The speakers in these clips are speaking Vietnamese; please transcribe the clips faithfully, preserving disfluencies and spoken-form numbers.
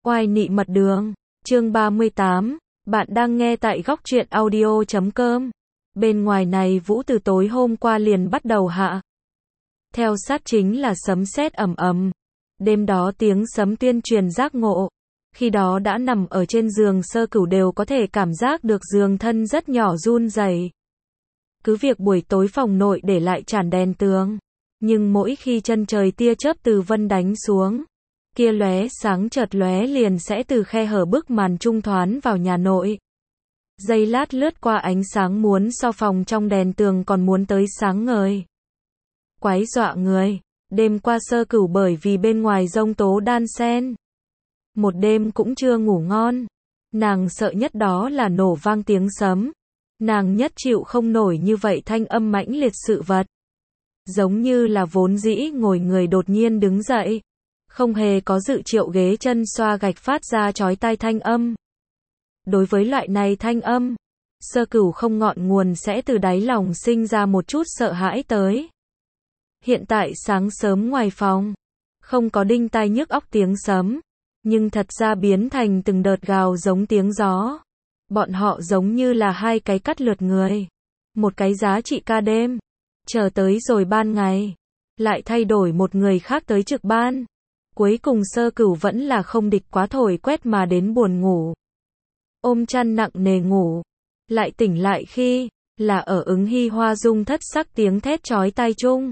Oai nị mật đường, chương ba mươi tám, bạn đang nghe tại góc truyện audio chấm com. Bên ngoài này vũ từ tối hôm qua liền bắt đầu hạ. Theo sát chính là sấm sét ầm ầm. Đêm đó tiếng sấm tuyên truyền giác ngộ. Khi đó đã nằm ở trên giường Sơ Cửu đều có thể cảm giác được giường thân rất nhỏ run rẩy. Cứ việc buổi tối phòng nội để lại tràn đèn tường, nhưng mỗi khi chân trời tia chớp từ vân đánh xuống, kia lóe sáng chợt lóe liền sẽ từ khe hở bức màn trung thoán vào nhà nội. Giây lát lướt qua ánh sáng muốn so phòng trong đèn tường còn muốn tới sáng ngời. Quái dọa người, đêm qua Sơ Cửu bởi vì bên ngoài giông tố đan xen, một đêm cũng chưa ngủ ngon. Nàng sợ nhất đó là nổ vang tiếng sấm. Nàng nhất chịu không nổi như vậy thanh âm mãnh liệt sự vật. Giống như là vốn dĩ ngồi người đột nhiên đứng dậy. Không hề có dự triệu ghế chân xoa gạch phát ra chói tai thanh âm. Đối với loại này thanh âm, Sơ Cửu không ngọn nguồn sẽ từ đáy lòng sinh ra một chút sợ hãi tới. Hiện tại sáng sớm ngoài phòng, không có đinh tai nhức óc tiếng sấm, nhưng thật ra biến thành từng đợt gào giống tiếng gió. Bọn họ giống như là hai cái cắt lượt người. Một cái giá trị ca đêm. Chờ tới rồi ban ngày. Lại thay đổi một người khác tới trực ban. Cuối cùng Sơ Cửu vẫn là không địch quá thổi quét mà đến buồn ngủ. Ôm chăn nặng nề ngủ. Lại tỉnh lại khi, là ở Ứng Hy Hoa rung thất sắc tiếng thét chói tai chung.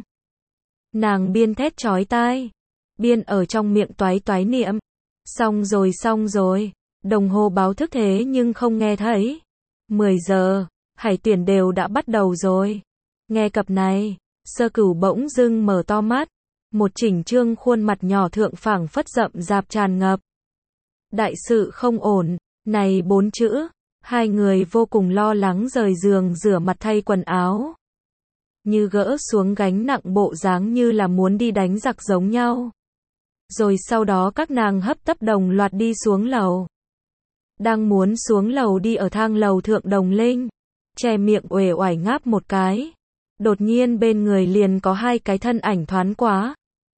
Nàng biên thét chói tai. Biên ở trong miệng toái toái niệm. Xong rồi xong rồi. Đồng hồ báo thức thế nhưng không nghe thấy. mười giờ, hải tuyển đều đã bắt đầu rồi. Nghe cập này, Sơ Cửu bỗng dưng mở to mắt. Một chỉnh trương khuôn mặt nhỏ thượng phảng phất rậm rạp tràn ngập. Đại sự không ổn, này bốn chữ. Hai người vô cùng lo lắng rời giường rửa mặt thay quần áo. Như gỡ xuống gánh nặng bộ dáng như là muốn đi đánh giặc giống nhau. Rồi sau đó các nàng hấp tấp đồng loạt đi xuống lầu. Đang muốn xuống lầu đi ở thang lầu thượng Đồng Linh, che miệng uể oải ngáp một cái. Đột nhiên bên người liền có hai cái thân ảnh thoáng quá.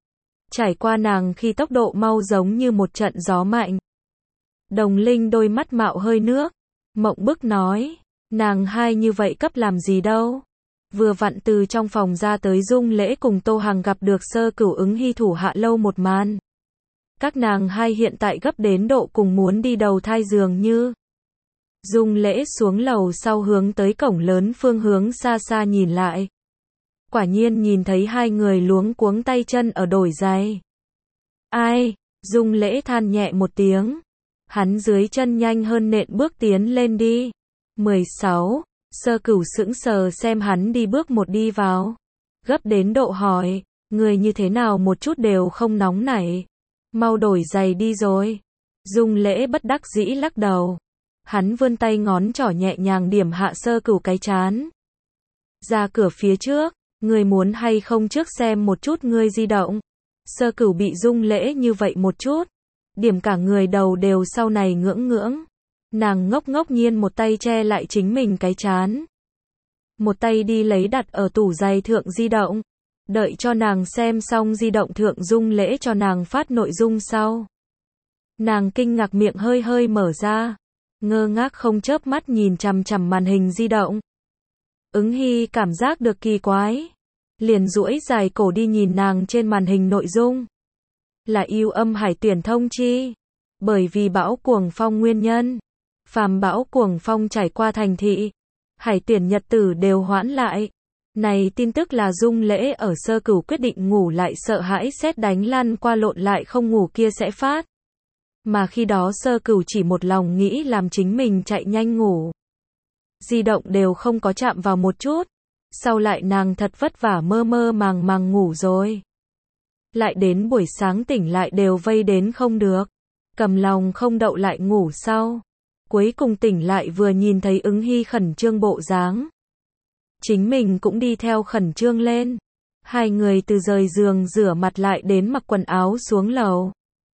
Trải qua nàng khi tốc độ mau giống như một trận gió mạnh. Đồng Linh đôi mắt mạo hơi nước, mộng bức nói, nàng hai như vậy cấp làm gì đâu. Vừa vặn từ trong phòng ra tới Dung Lễ cùng Tô Hằng gặp được Sơ Cửu Ứng Hy thủ hạ lâu một màn. Các nàng hai hiện tại gấp đến độ cùng muốn đi đầu thai dường như. Dung Lễ xuống lầu sau hướng tới cổng lớn phương hướng xa xa nhìn lại. Quả nhiên nhìn thấy hai người luống cuống tay chân ở đổi giày. Ai? Dung Lễ than nhẹ một tiếng. Hắn dưới chân nhanh hơn nện bước tiến lên đi. mười sáu. Sơ Cửu sững sờ xem hắn đi bước một đi vào. Gấp đến độ hỏi, người như thế nào một chút đều không nóng nảy. Mau đổi giày đi rồi. Dung Lễ bất đắc dĩ lắc đầu. Hắn vươn tay ngón trỏ nhẹ nhàng điểm hạ Sơ Cửu cái trán. Ra cửa phía trước, người muốn hay không trước xem một chút ngươi di động. Sơ Cửu bị Dung Lễ như vậy một chút. Điểm cả người đầu đều sau này ngưỡng ngưỡng. Nàng ngốc ngốc nhiên một tay che lại chính mình cái trán. Một tay đi lấy đặt ở tủ giày thượng di động. Đợi cho nàng xem xong di động thượng Dung Lễ cho nàng phát nội dung sau. Nàng kinh ngạc miệng hơi hơi mở ra. Ngơ ngác không chớp mắt nhìn chằm chằm màn hình di động. Ứng Hy cảm giác được kỳ quái. Liền duỗi dài cổ đi nhìn nàng trên màn hình nội dung. Là yêu âm hải tuyển thông chi. Bởi vì bão cuồng phong nguyên nhân. Phàm bão cuồng phong trải qua thành thị. Hải tuyển nhật tử đều hoãn lại. Này tin tức là Dung Lễ ở Sơ Cửu quyết định ngủ lại sợ hãi sét đánh lăn qua lộn lại không ngủ kia sẽ phát. Mà khi đó Sơ Cửu chỉ một lòng nghĩ làm chính mình chạy nhanh ngủ. Di động đều không có chạm vào một chút. Sau lại nàng thật vất vả mơ mơ màng màng ngủ rồi. Lại đến buổi sáng tỉnh lại đều vây đến không được. Cầm lòng không đậu lại ngủ sau. Cuối cùng tỉnh lại vừa nhìn thấy Ứng Hy khẩn trương bộ dáng. Chính mình cũng đi theo khẩn trương lên. Hai người từ rời giường rửa mặt lại đến mặc quần áo xuống lầu.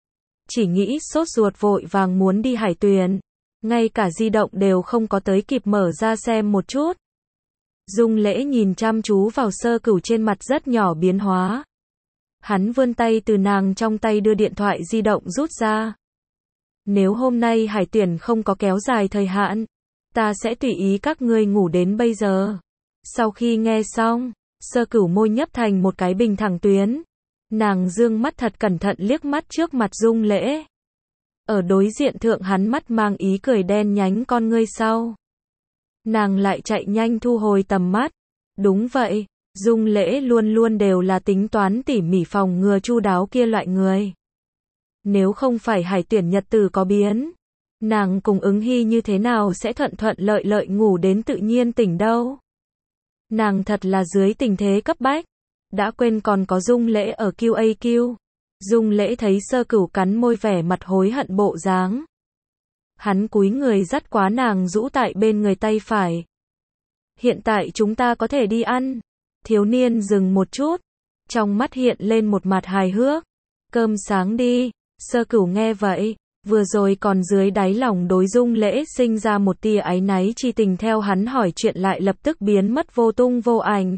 Chỉ nghĩ sốt ruột vội vàng muốn đi hải tuyển. Ngay cả di động đều không có tới kịp mở ra xem một chút. Dung Lễ nhìn chăm chú vào Sơ Cửu trên mặt rất nhỏ biến hóa. Hắn vươn tay từ nàng trong tay đưa điện thoại di động rút ra. Nếu hôm nay hải tuyển không có kéo dài thời hạn, ta sẽ tùy ý các ngươi ngủ đến bây giờ. Sau khi nghe xong, Sơ Cửu môi nhấp thành một cái bình thẳng tuyến. Nàng dương mắt thật cẩn thận liếc mắt trước mặt Dung Lễ. Ở đối diện thượng hắn mắt mang ý cười đen nhánh con ngươi sau. Nàng lại chạy nhanh thu hồi tầm mắt. Đúng vậy, Dung Lễ luôn luôn đều là tính toán tỉ mỉ phòng ngừa chu đáo kia loại người. Nếu không phải hải tuyển nhật tử có biến, nàng cùng Ứng Hy như thế nào sẽ thuận thuận lợi lợi ngủ đến tự nhiên tỉnh đâu. Nàng thật là dưới tình thế cấp bách, đã quên còn có Dung Lễ ở quy a quy. Dung Lễ thấy Sơ Cửu cắn môi vẻ mặt hối hận bộ dáng. Hắn cúi người dắt quá nàng rũ tại bên người tay phải. Hiện tại chúng ta có thể đi ăn. Thiếu niên dừng một chút, trong mắt hiện lên một mặt hài hước. Cơm sáng đi. Sơ Cửu nghe vậy, vừa rồi còn dưới đáy lòng đối Dung Lễ sinh ra một tia áy náy chi tình theo hắn hỏi chuyện lại lập tức biến mất vô tung vô ảnh.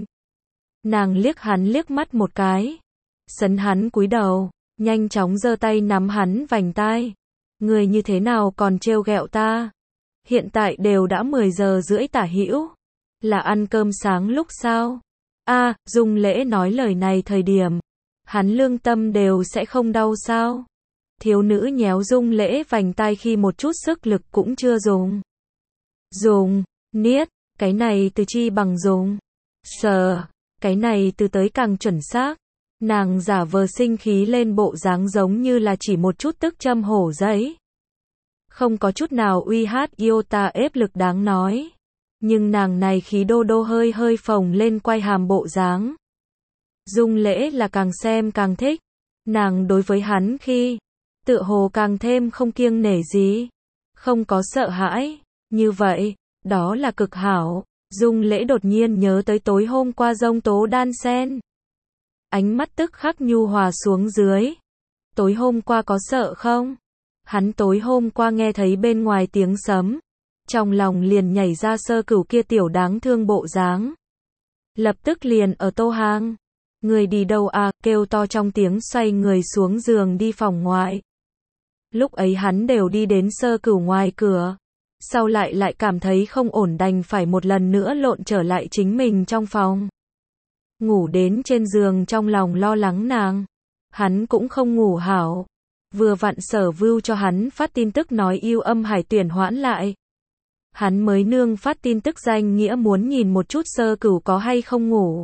Nàng liếc hắn liếc mắt một cái, sấn hắn cúi đầu, nhanh chóng giơ tay nắm hắn vành tai. Người như thế nào còn trêu ghẹo ta? Hiện tại đều đã mười giờ rưỡi tả hữu, là ăn cơm sáng lúc sao? A, à, Dung Lễ nói lời này thời điểm, hắn lương tâm đều sẽ không đau sao? Thiếu nữ nhéo Dung Lễ vành tai khi một chút sức lực cũng chưa dùng. Dùng, niết, cái này từ chi bằng dùng. Sờ, cái này từ tới càng chuẩn xác. Nàng giả vờ sinh khí lên bộ dáng giống như là chỉ một chút tức châm hổ giấy. Không có chút nào uy hát iota ép lực đáng nói. Nhưng nàng này khí đô đô hơi hơi phồng lên quay hàm bộ dáng. Dung Lễ là càng xem càng thích. Nàng đối với hắn khi tựa hồ càng thêm không kiêng nể gì, không có sợ hãi, như vậy, đó là cực hảo. Dung Lễ đột nhiên nhớ tới tối hôm qua giông tố đan sen. Ánh mắt tức khắc nhu hòa xuống dưới. Tối hôm qua có sợ không? Hắn tối hôm qua nghe thấy bên ngoài tiếng sấm, trong lòng liền nhảy ra Sơ Cửu kia tiểu đáng thương bộ dáng. Lập tức liền ở tô hang. Người đi đâu à, kêu to trong tiếng xoay người xuống giường đi phòng ngoại. Lúc ấy hắn đều đi đến Sơ Cửu ngoài cửa. Sau lại lại cảm thấy không ổn đành phải một lần nữa lộn trở lại chính mình trong phòng. Ngủ đến trên giường trong lòng lo lắng nàng. Hắn cũng không ngủ hảo. Vừa vặn Sở Vưu cho hắn phát tin tức nói yêu âm hải tuyển hoãn lại. Hắn mới nương phát tin tức danh nghĩa muốn nhìn một chút Sơ Cửu có hay không ngủ.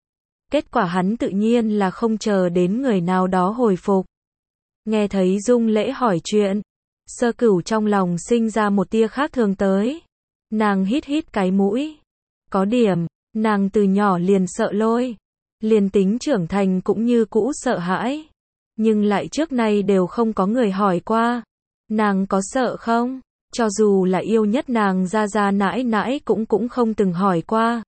Kết quả hắn tự nhiên là không chờ đến người nào đó hồi phục. Nghe thấy Dung Lễ hỏi chuyện, Sơ Cửu trong lòng sinh ra một tia khác thường tới. Nàng hít hít cái mũi. Có điểm, nàng từ nhỏ liền sợ lôi. Liền tính trưởng thành cũng như cũ sợ hãi. Nhưng lại trước nay đều không có người hỏi qua. Nàng có sợ không? Cho dù là yêu nhất nàng ra ra nãi nãi cũng cũng không từng hỏi qua.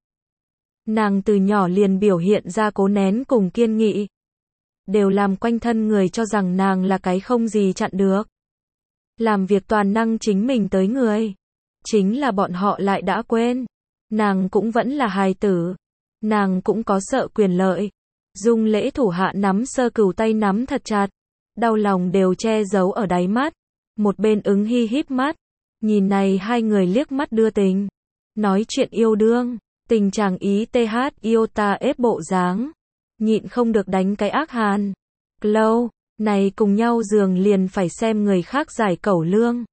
Nàng từ nhỏ liền biểu hiện ra cố nén cùng kiên nghị. Đều làm quanh thân người cho rằng nàng là cái không gì chặn được. Làm việc toàn năng chính mình tới người. Chính là bọn họ lại đã quên. Nàng cũng vẫn là hài tử. Nàng cũng có sợ quyền lợi. Dung Lễ thủ hạ nắm Sơ Cửu tay nắm thật chặt. Đau lòng đều che giấu ở đáy mắt. Một bên Ứng Hy híp mắt. Nhìn này hai người liếc mắt đưa tình. Nói chuyện yêu đương. Tình chàng ý th iota ép bộ dáng. Nhịn không được đánh cái ác hàn. Lâu, này cùng nhau giường liền phải xem người khác giải cẩu lương.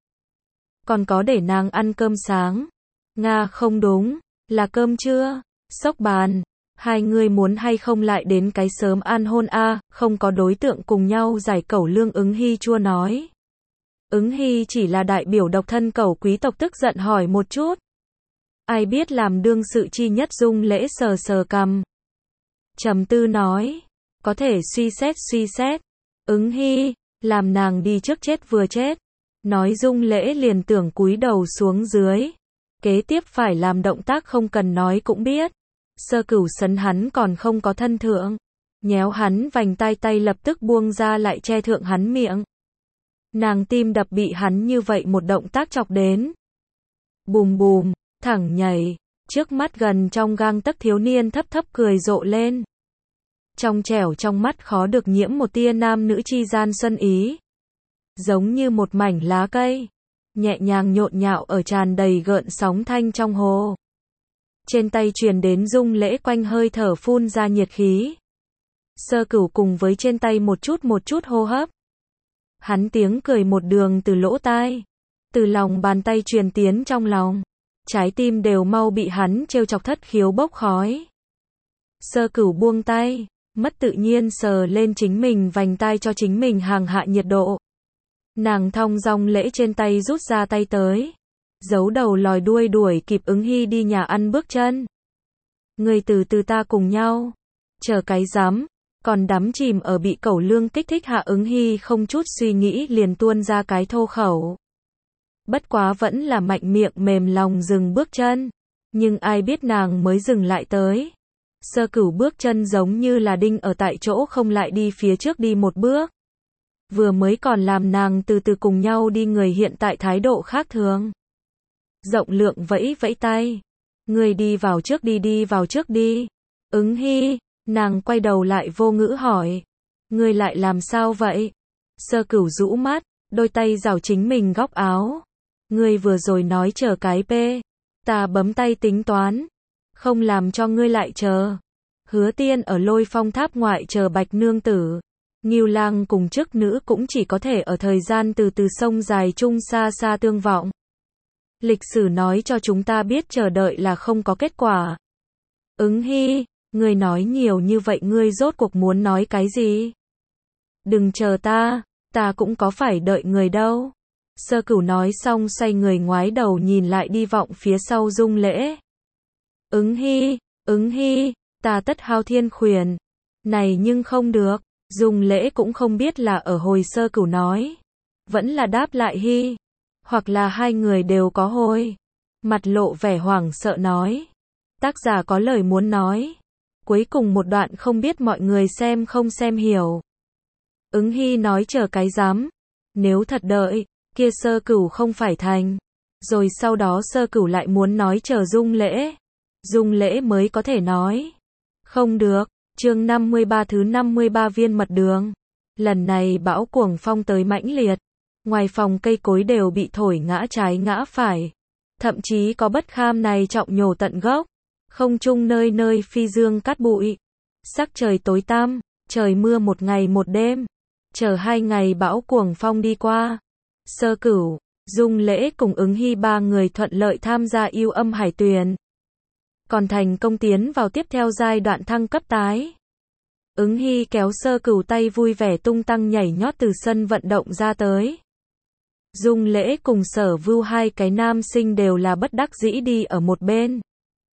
Còn có để nàng ăn cơm sáng. Nga không đúng, là cơm trưa. Sốc bàn. Hai người muốn hay không lại đến cái sớm ăn hôn a, à, không có đối tượng cùng nhau giải cẩu lương. Ứng Hy chua nói. Ứng Hy chỉ là đại biểu độc thân cẩu quý tộc tức giận hỏi một chút. Ai biết làm đương sự chi nhất. Dung Lễ sờ sờ cằm. Trầm tư nói. Có thể suy xét suy xét. Ứng Hy, làm nàng đi trước chết vừa chết. Nói Dung Lễ liền tưởng cúi đầu xuống dưới. Kế tiếp phải làm động tác không cần nói cũng biết. Sơ Cửu sấn hắn còn không có thân thượng. Nhéo hắn vành tai tay lập tức buông ra lại che thượng hắn miệng. Nàng tim đập bị hắn như vậy một động tác chọc đến. Bùm bùm, thẳng nhảy. Trước mắt gần trong gang tấc thiếu niên thấp thấp cười rộ lên. Trong trẻo trong mắt khó được nhiễm một tia nam nữ chi gian xuân ý. giống như một mảnh lá cây, nhẹ nhàng nhộn nhạo ở tràn đầy gợn sóng thanh trong hồ. Trên tay truyền đến Dung Lễ quanh hơi thở phun ra nhiệt khí. Sơ Cửu cùng với trên tay một chút một chút hô hấp. Hắn tiếng cười một đường từ lỗ tai, từ lòng bàn tay truyền tiến trong lòng. Trái tim đều mau bị hắn trêu chọc thất khiếu bốc khói. Sơ Cửu buông tay, mất tự nhiên sờ lên chính mình vành tai cho chính mình hàng hạ nhiệt độ. Nàng thong dong lễ trên tay rút ra tay tới, giấu đầu lòi đuôi đuổi kịp Ứng Hy đi nhà ăn bước chân. Người từ từ ta cùng nhau, chờ cái rắm, còn đắm chìm ở bị cẩu lương kích thích hạ. Ứng Hy không chút suy nghĩ liền tuôn ra cái thô khẩu. Bất quá vẫn là mạnh miệng mềm lòng dừng bước chân, nhưng ai biết nàng mới dừng lại tới. Sơ Cửu bước chân giống như là đinh ở tại chỗ không lại đi phía trước đi một bước. Vừa mới còn làm nàng từ từ cùng nhau đi người hiện tại thái độ khác thường. Rộng lượng vẫy vẫy tay. Người đi vào trước đi đi vào trước đi. Ứng Hy, nàng quay đầu lại vô ngữ hỏi. Người lại làm sao vậy? Sơ Cửu rũ mắt, đôi tay giảo chính mình góc áo. Ngươi vừa rồi nói chờ cái p. Ta bấm tay tính toán. Không làm cho ngươi lại chờ. Hứa Tiên ở Lôi Phong Tháp ngoại chờ Bạch Nương Tử. Ngưu Lang cùng chức nữ cũng chỉ có thể ở thời gian từ từ sông dài chung xa xa tương vọng. Lịch sử nói cho chúng ta biết chờ đợi là không có kết quả. Ứng Hy, ngươi nói nhiều như vậy ngươi rốt cuộc muốn nói cái gì? Đừng chờ ta, ta cũng có phải đợi người đâu. Sơ Cửu nói xong xoay người ngoái đầu nhìn lại đi vọng phía sau Dung Lễ. Ứng Hy, Ứng Hy, ta tất hao thiên khuyển. Này nhưng không được. Dung Lễ cũng không biết là ở hồi Sơ Cửu nói, vẫn là đáp lại Hy, hoặc là hai người đều có hồi. Mặt lộ vẻ hoảng sợ nói. Tác giả có lời muốn nói. Cuối cùng một đoạn không biết mọi người xem không xem hiểu. Ứng Hy nói chờ cái rắm. Nếu thật đợi, kia Sơ Cửu không phải thành. Rồi sau đó Sơ Cửu lại muốn nói chờ Dung Lễ. Dung Lễ mới có thể nói. Không được. Chương năm mươi ba thứ năm mươi ba viên mật đường. Lần này bão cuồng phong tới mãnh liệt. Ngoài phòng cây cối đều bị thổi ngã trái ngã phải. Thậm chí có bất kham này trọng nhổ tận gốc. Không trung nơi nơi phi dương cát bụi. Sắc trời tối tăm, trời mưa một ngày một đêm. Chờ hai ngày bão cuồng phong đi qua. Sơ Cửu, Dung Lễ cùng Ứng Hy ba người thuận lợi tham gia yêu âm hải tuyển. Còn thành công tiến vào tiếp theo giai đoạn thăng cấp tái. Ứng Hy kéo Sơ Cửu tay vui vẻ tung tăng nhảy nhót từ sân vận động ra tới. Dung Lễ cùng Sở Vưu hai cái nam sinh đều là bất đắc dĩ đi ở một bên.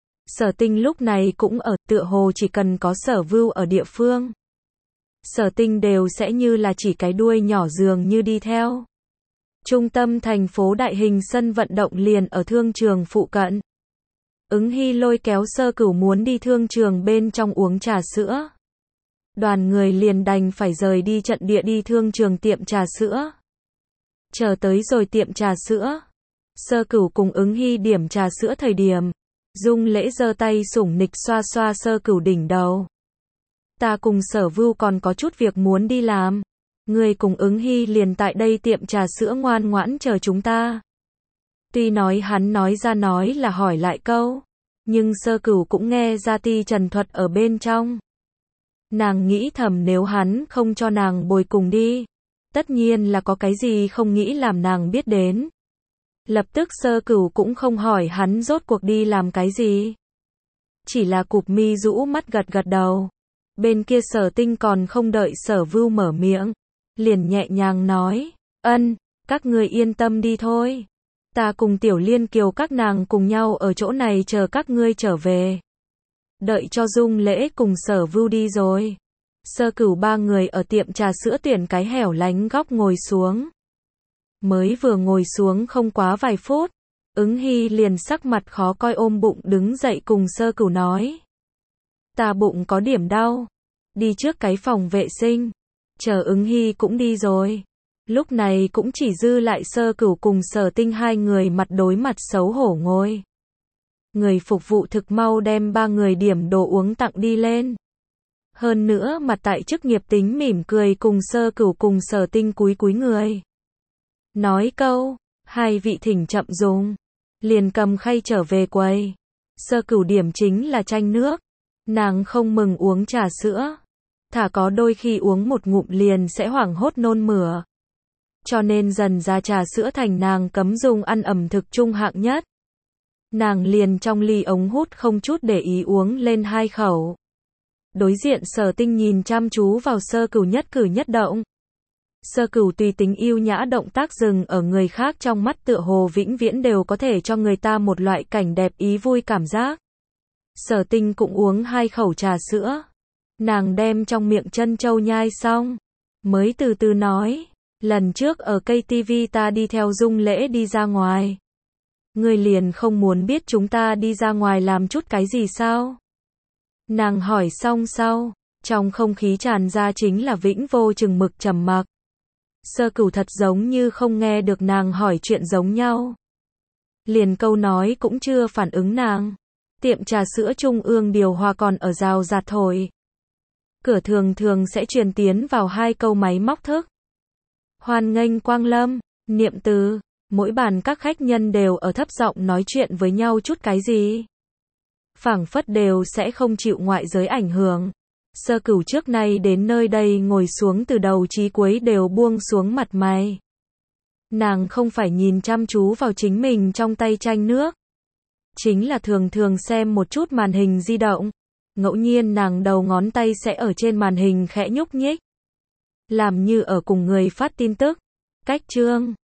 Sở Tinh lúc này cũng ở, tựa hồ chỉ cần có Sở Vưu ở địa phương. Sở Tinh đều sẽ như là chỉ cái đuôi nhỏ dường như đi theo. Trung tâm thành phố đại hình sân vận động liền ở thương trường phụ cận. Ứng Hy lôi kéo Sơ Cửu muốn đi thương trường bên trong uống trà sữa. Đoàn người liền đành phải rời đi trận địa đi thương trường tiệm trà sữa. Chờ tới rồi tiệm trà sữa. Sơ Cửu cùng Ứng Hy điểm trà sữa thời điểm. Dung Lễ giơ tay sủng nịch xoa xoa Sơ Cửu đỉnh đầu. Ta cùng Sở Vưu còn có chút việc muốn đi làm. Người cùng Ứng Hy liền tại đây tiệm trà sữa ngoan ngoãn chờ chúng ta. Tuy nói hắn nói ra nói là hỏi lại câu. Nhưng Sơ Cửu cũng nghe ra ti trần thuật ở bên trong. Nàng nghĩ thầm nếu hắn không cho nàng bồi cùng đi. Tất nhiên là có cái gì không nghĩ làm nàng biết đến. Lập tức Sơ Cửu cũng không hỏi hắn rốt cuộc đi làm cái gì. Chỉ là cụp mi rũ mắt gật gật đầu. Bên kia Sở Tinh còn không đợi Sở Vưu mở miệng. Liền nhẹ nhàng nói. Ân, các người yên tâm đi thôi. Ta cùng Tiểu Liên Kiều các nàng cùng nhau ở chỗ này chờ các ngươi trở về. Đợi cho Dung Lễ cùng Sở Vưu đi rồi. Sơ Cửu ba người ở tiệm trà sữa tuyển cái hẻo lánh góc ngồi xuống. Mới vừa ngồi xuống không quá vài phút. Ứng Hy liền sắc mặt khó coi ôm bụng đứng dậy cùng Sơ Cửu nói. Ta bụng có điểm đau. Đi trước cái phòng vệ sinh. Chờ Ứng Hy cũng đi rồi. Lúc này cũng chỉ dư lại Sơ Cửu cùng Sở Tinh hai người mặt đối mặt xấu hổ ngồi. Người phục vụ thực mau đem ba người điểm đồ uống tặng đi lên. Hơn nữa mặt tại chức nghiệp tính mỉm cười cùng Sơ Cửu cùng Sở Tinh cúi cúi người. Nói câu, hai vị thỉnh chậm dùng. Liền cầm khay trở về quầy. Sơ Cửu điểm chính là chanh nước. Nàng không mừng uống trà sữa. Thả có đôi khi uống một ngụm liền sẽ hoảng hốt nôn mửa. Cho nên dần ra trà sữa thành nàng cấm dùng ăn ẩm thực trung hạng nhất. Nàng liền trong ly ống hút không chút để ý uống lên hai khẩu. Đối diện Sở Tinh nhìn chăm chú vào Sơ Cửu nhất cử nhất động. Sơ Cửu tùy tính yêu nhã động tác dừng ở người khác trong mắt tựa hồ vĩnh viễn đều có thể cho người ta một loại cảnh đẹp ý vui cảm giác. Sở Tinh cũng uống hai khẩu trà sữa. Nàng đem trong miệng chân châu nhai xong. Mới từ từ nói. Lần trước ở cây ti vi ta đi theo Dung Lễ đi ra ngoài. Ngươi liền không muốn biết chúng ta đi ra ngoài làm chút cái gì sao? Nàng hỏi xong sau. Trong không khí tràn ra chính là vĩnh vô chừng mực trầm mặc. Sơ Cửu thật giống như không nghe được nàng hỏi chuyện giống nhau. Liền câu nói cũng chưa phản ứng nàng. Tiệm trà sữa trung ương điều hòa còn ở rào rạt thổi. Cửa thường thường sẽ truyền tiến vào hai câu máy móc thức. Hoan nghênh quang lâm, niệm từ. Mỗi bàn các khách nhân đều ở thấp giọng nói chuyện với nhau chút cái gì. Phảng phất đều sẽ không chịu ngoại giới ảnh hưởng. Sơ Cửu trước nay đến nơi đây ngồi xuống từ đầu chí cuối đều buông xuống mặt mày. Nàng không phải nhìn chăm chú vào chính mình trong tay chanh nước. Chính là thường thường xem một chút màn hình di động. Ngẫu nhiên nàng đầu ngón tay sẽ ở trên màn hình khẽ nhúc nhích. Làm như ở cùng người phát tin tức. Cách chương